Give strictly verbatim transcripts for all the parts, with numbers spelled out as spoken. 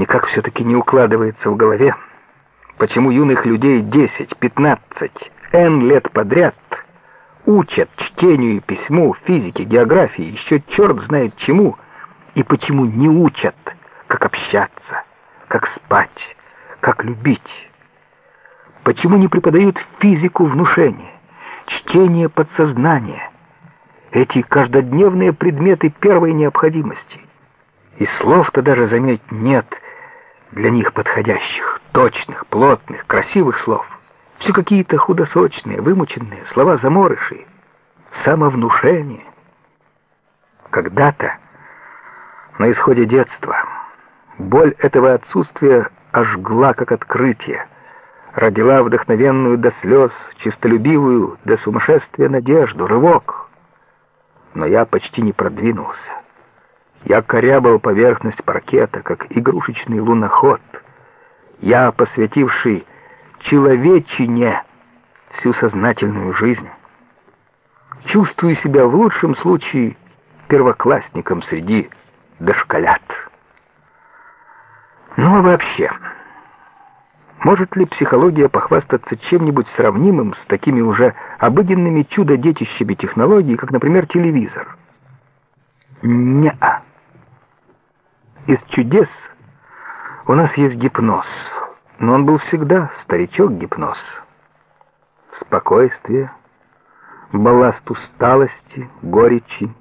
Никак все-таки не укладывается в голове, почему юных людей десять, пятнадцать, эн лет подряд учат чтению и письму, физике, географии, еще черт знает чему, и почему не учат, как общаться, как спать, как любить. Почему не преподают физику внушения, чтение подсознания, эти каждодневные предметы первой необходимости? И слов-то даже, заметь, нет для них подходящих, точных, плотных, красивых слов. Все какие-то худосочные, вымученные, слова-заморыши, самовнушение. Когда-то, на исходе детства, боль этого отсутствия ожгла, как открытие, родила вдохновенную до слез, чистолюбивую до сумасшествия надежду, рывок. Но я почти не продвинулся. Я корябал поверхность паркета, как игрушечный луноход. Я, посвятивший человечине всю сознательную жизнь, чувствую себя в лучшем случае первоклассником среди дошколят. Ну а вообще, может ли психология похвастаться чем-нибудь сравнимым с такими уже обыденными чудо-детищами технологий, как, например, телевизор? Не-а. Из чудес у нас есть гипноз, но он был всегда старичок-гипноз. Спокойствие, балласт усталости, горечи.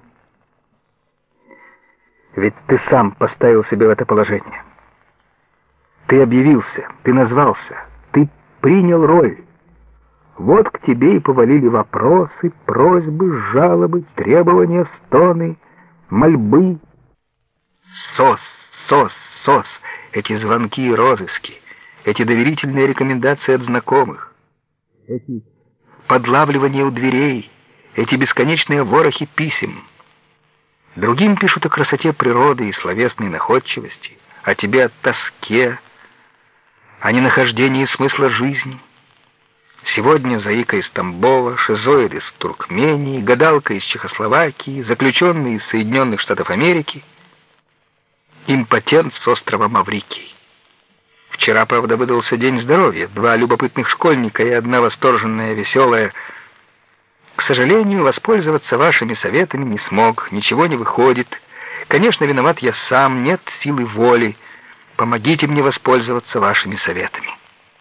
Ведь ты сам поставил себя в это положение. Ты объявился, ты назвался, ты принял роль. Вот к тебе и повалили вопросы, просьбы, жалобы, требования, стоны, мольбы. Сос, сос, сос, эти звонки и розыски, эти доверительные рекомендации от знакомых, эти подлавливания у дверей, эти бесконечные ворохи писем. Другим пишут о красоте природы и словесной находчивости, а тебе о тоске, о ненахождении смысла жизни. Сегодня заика из Тамбова, шизоид из Туркмении, гадалка из Чехословакии, заключенный из Соединенных Штатов Америки, импотент с острова Маврикий. Вчера, правда, выдался день здоровья. Два любопытных школьника и одна восторженная, веселая. К сожалению, воспользоваться вашими советами не смог, ничего не выходит. Конечно, виноват я сам, нет силы воли. Помогите мне воспользоваться вашими советами.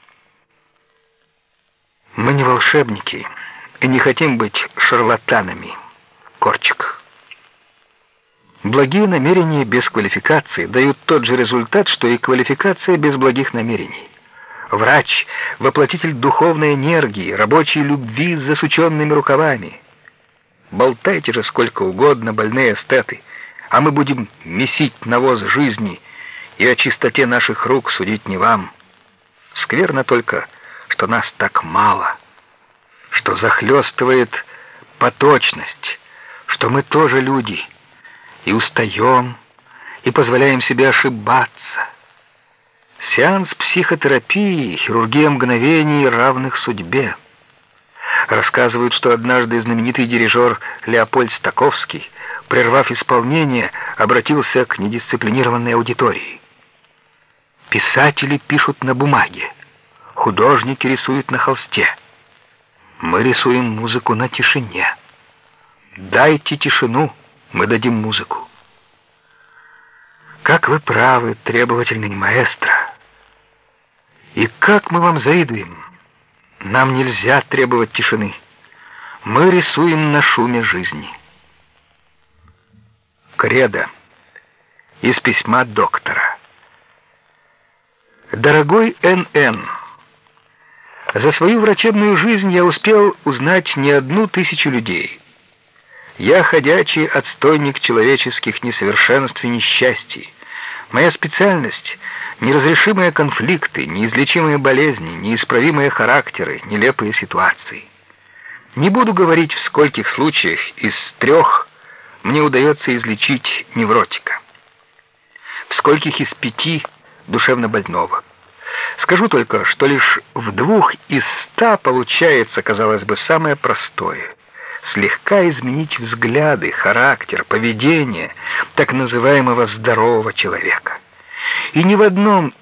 Мы не волшебники и не хотим быть шарлатанами. Корчик. Благие намерения без квалификации дают тот же результат, что и квалификация без благих намерений. Врач — воплотитель духовной энергии, рабочей любви с засученными рукавами. Болтайте же сколько угодно, больные эстеты, а мы будем месить навоз жизни, и о чистоте наших рук судить не вам. Скверно только, что нас так мало, что захлестывает поточность, что мы тоже люди, и устаем, и позволяем себе ошибаться. Сеанс психотерапии, хирургия мгновений, равных судьбе. Рассказывают, что однажды знаменитый дирижер Леопольд Стаковский, прервав исполнение, обратился к недисциплинированной аудитории. Писатели пишут на бумаге, художники рисуют на холсте. Мы рисуем музыку на тишине. Дайте тишину, мы дадим музыку. Как вы правы, требовательный маэстро. И как мы вам завидуем. Нам нельзя требовать тишины. Мы рисуем на шуме жизни. Кредо. Из письма доктора. Дорогой Эн Эн, за свою врачебную жизнь я успел узнать не одну тысячу людей. Я ходячий отстойник человеческих несовершенств и несчастий. Моя специальность — неразрешимые конфликты, неизлечимые болезни, неисправимые характеры, нелепые ситуации. Не буду говорить, в скольких случаях из трех мне удается излечить невротика, в скольких из пяти душевнобольного. Скажу только, что лишь в двух из ста получается, казалось бы, самое простое — слегка изменить взгляды, характер, поведение так называемого здорового человека. И ни в одном